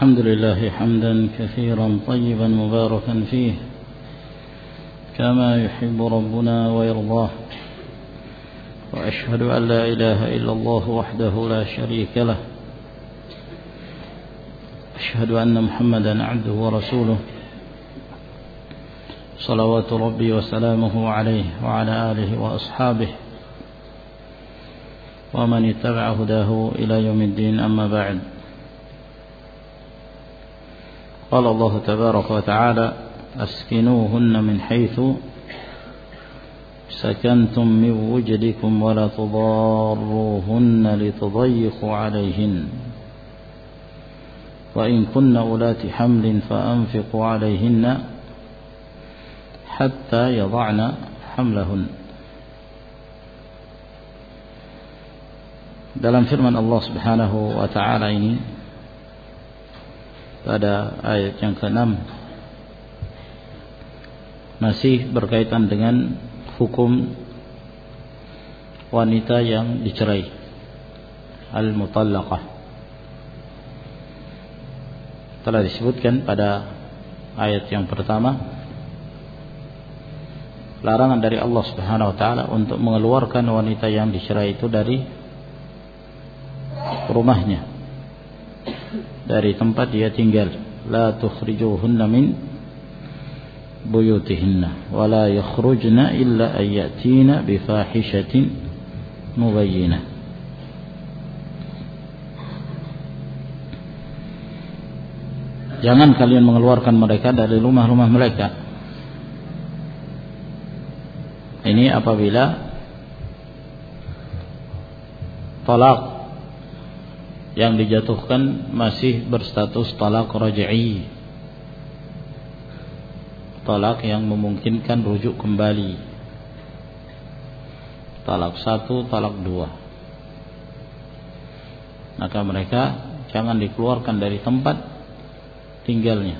الحمد لله حمدا كثيرا طيبا مباركا فيه كما يحب ربنا ويرضاه وأشهد أن لا إله إلا الله وحده لا شريك له أشهد أن محمدا عبده ورسوله صلوات ربي وسلامه عليه وعلى آله وأصحابه ومن اتبع هداه إلى يوم الدين أما بعد قال الله تبارك وتعالى أسكنوهن من حيث سكنتم من وجدكم ولا تضاروهن لتضيقوا عليهن وإن كن أولات حمل فأنفقوا عليهن حتى يضعن حملهن. Dalam firman Allah Subhanahu wa taala ini pada ayat yang ke-6 masih berkaitan dengan hukum wanita yang dicerai, al-mutallaqah. Telah disebutkan pada ayat yang pertama larangan dari Allah Subhanahu wa taala untuk mengeluarkan wanita yang dicerai itu dari rumahnya, dari tempat dia tinggal. La tukhrijuhunna min buyutihinna wa la yakhrujna illa an yatina bi fahishatin mubayyinah. Jangan kalian mengeluarkan mereka dari rumah-rumah mereka. Ini apabila talak yang dijatuhkan masih berstatus talak raj'i, talak yang memungkinkan rujuk kembali, talak 1, talak 2, maka mereka jangan dikeluarkan dari tempat tinggalnya.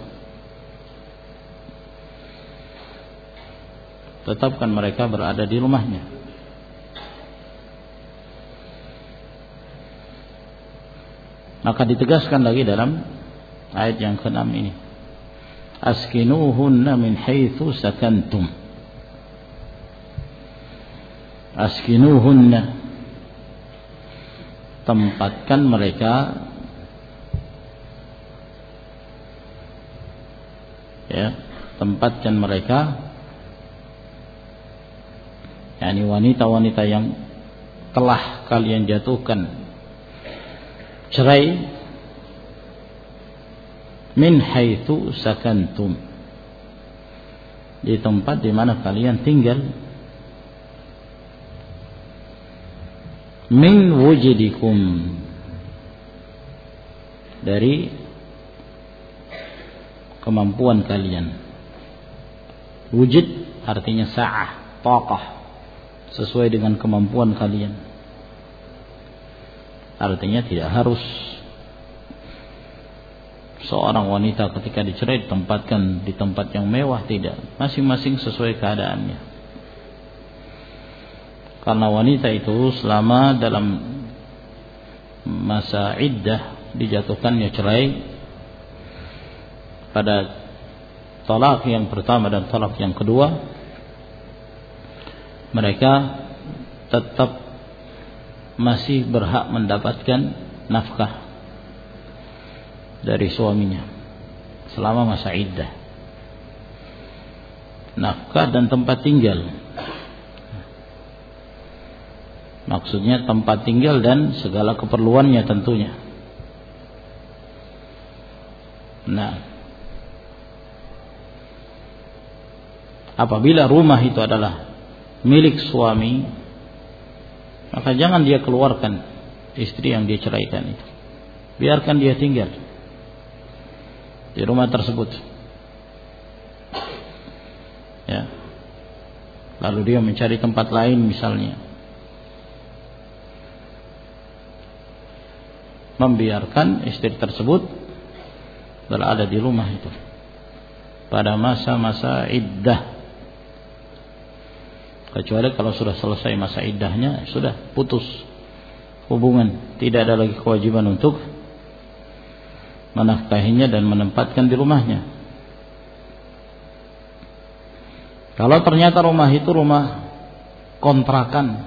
Tetapkan mereka berada di rumahnya. Maka ditegaskan lagi dalam ayat yang ke-6 ini, askinuhunna min haitsu sakantum. Askinuhunna, tempatkan mereka, ya, tempatkan mereka, yakni wanita-wanita yang telah kalian jatuhkan cerai, min haitsu sakantum, di tempat di mana kalian tinggal, min wujudikum, dari kemampuan kalian. Wujud artinya sa'ah, taqah, sesuai dengan kemampuan kalian. Artinya tidak harus seorang wanita ketika dicerai ditempatkan di tempat yang mewah, tidak. Masing-masing sesuai keadaannya. Karena wanita itu selama dalam masa iddah dijatuhkannya cerai pada talak yang pertama dan talak yang kedua, mereka tetap masih berhak mendapatkan nafkah dari suaminya selama masa iddah. Nafkah dan tempat tinggal, maksudnya tempat tinggal dan segala keperluannya tentunya. Nah, apabila rumah itu adalah milik suami, maka jangan dia keluarkan istri yang dia ceraikan itu. Biarkan dia tinggal di rumah tersebut, ya. Lalu dia mencari tempat lain misalnya, membiarkan istri tersebut berada di rumah itu pada masa-masa iddah. Kecuali kalau sudah selesai masa iddahnya, sudah putus hubungan, tidak ada lagi kewajiban untuk menafkahinya dan menempatkan di rumahnya. Kalau ternyata rumah itu rumah kontrakan,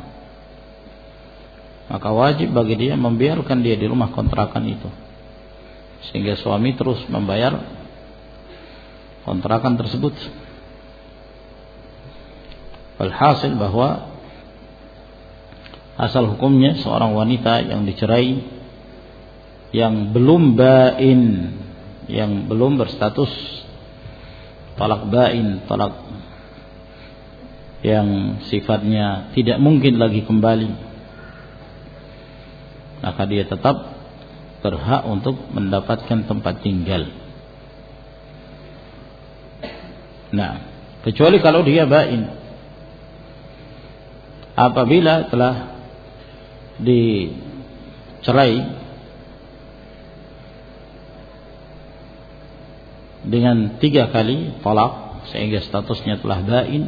maka wajib bagi dia membiarkan dia di rumah kontrakan itu, sehingga suami terus membayar kontrakan tersebut. Alhasil bahwa asal hukumnya seorang wanita yang dicerai, yang belum bain, yang belum berstatus talak bain, talak yang sifatnya tidak mungkin lagi kembali, maka dia tetap berhak untuk mendapatkan tempat tinggal. Nah, kecuali kalau dia bain. Apabila telah dicerai dengan 3 kali talak sehingga statusnya telah bain,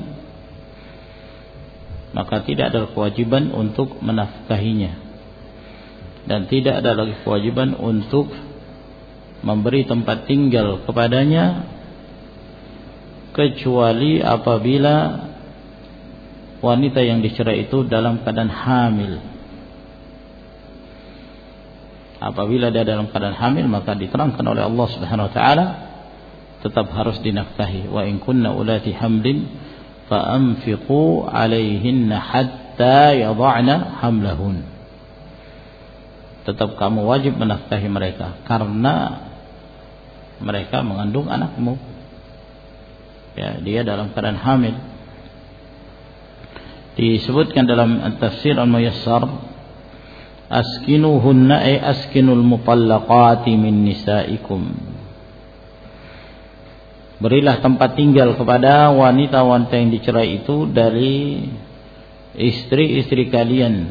maka tidak ada kewajiban untuk menafkahinya dan tidak ada lagi kewajiban untuk memberi tempat tinggal kepadanya, kecuali apabila wanita yang dicerai itu dalam keadaan hamil. Apabila dia dalam keadaan hamil, maka diterangkan oleh Allah Subhanahu wa taala tetap harus dinafkahi. Wa in kunna ulati hamlin fa anfiqu 'alaihinna hatta yad'na hamlahun. Tetap kamu wajib menafkahi mereka karena mereka mengandung anakmu. Ya, dia dalam keadaan hamil. Disebutkan dalam Tafsir Al-Muyassar, askinuhunna ay askinul mutallaqati min nisaikum. Berilah tempat tinggal kepada wanita-wanita yang dicerai itu dari istri-istri kalian.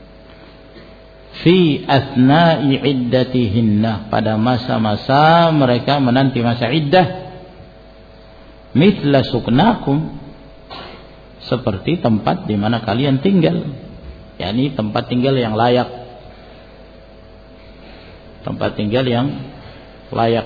Fi asna'i iddatihinna, pada masa-masa mereka menanti masa iddah. Mithla suknakum, seperti tempat di mana kalian tinggal, yakni tempat tinggal yang layak, tempat tinggal yang layak.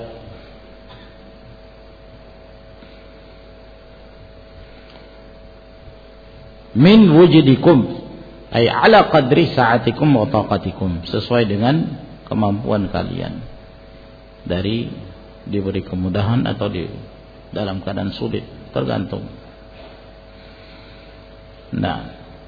Min wujudikum ay ala qadri sa'atikum wa taqatikum, sesuai dengan kemampuan kalian, dari diberi kemudahan atau di dalam keadaan sulit, tergantung. Nah,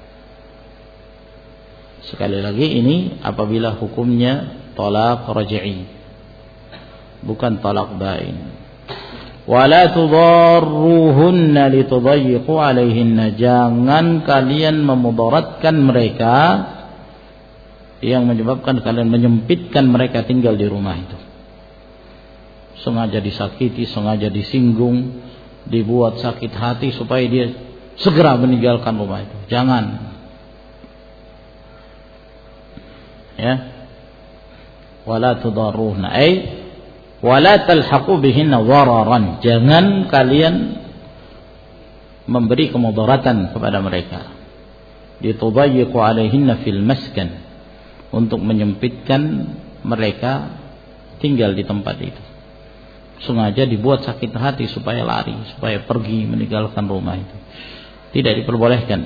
sekali lagi ini apabila hukumnya talaq raj'i, bukan talaq bain. Wala tudarruhunna litudayyiqu 'alaihinna, jangan kalian memudaratkan mereka yang menyebabkan kalian menyempitkan mereka tinggal di rumah itu. Sengaja disakiti, sengaja disinggung, dibuat sakit hati supaya dia segera meninggalkan rumah itu. Jangan. Ya. Wala tudarruhna ay wala talhaqu bihinna wararan. Jangan kalian memberi kemudaratan kepada mereka. Ditudayyiqu 'alaihinna fil maskan, untuk menyempitkan mereka tinggal di tempat itu. Sengaja dibuat sakit hati supaya lari, supaya pergi meninggalkan rumah itu. Tidak diperbolehkan.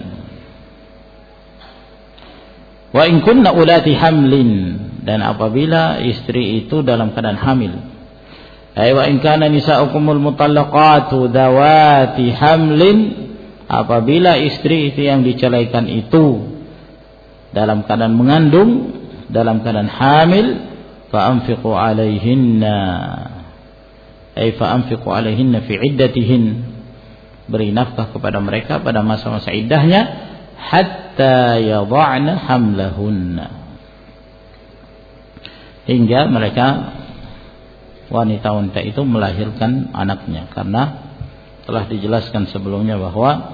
Wa in kunna ulati hamlin, dan apabila istri itu dalam keadaan hamil. Ay wa in kana nisa'ukumul mutallaqatu dawati hamlin, apabila istri itu yang diceraikan itu dalam keadaan mengandung, dalam keadaan hamil, fa anfiqu 'alaihinna ay fa anfiqu 'alaihinna fi iddatihin, beri nafkah kepada mereka pada masa-masa iddahnya, hatta yad'na hamlahunna, hingga mereka wanita-wanita itu melahirkan anaknya. Karena telah dijelaskan sebelumnya bahwa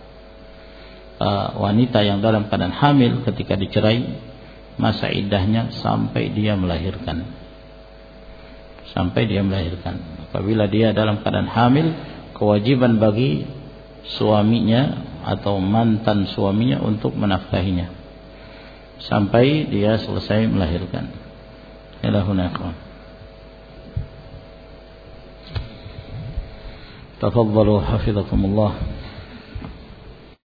wanita yang dalam keadaan hamil ketika dicerai, masa iddahnya sampai dia melahirkan. Sampai dia melahirkan. Apabila dia dalam keadaan hamil, kewajiban bagi suaminya atau mantan suaminya untuk menafkahinya sampai dia selesai melahirkan. Ilahuna ikhwan. تفضلوا حفظكم الله.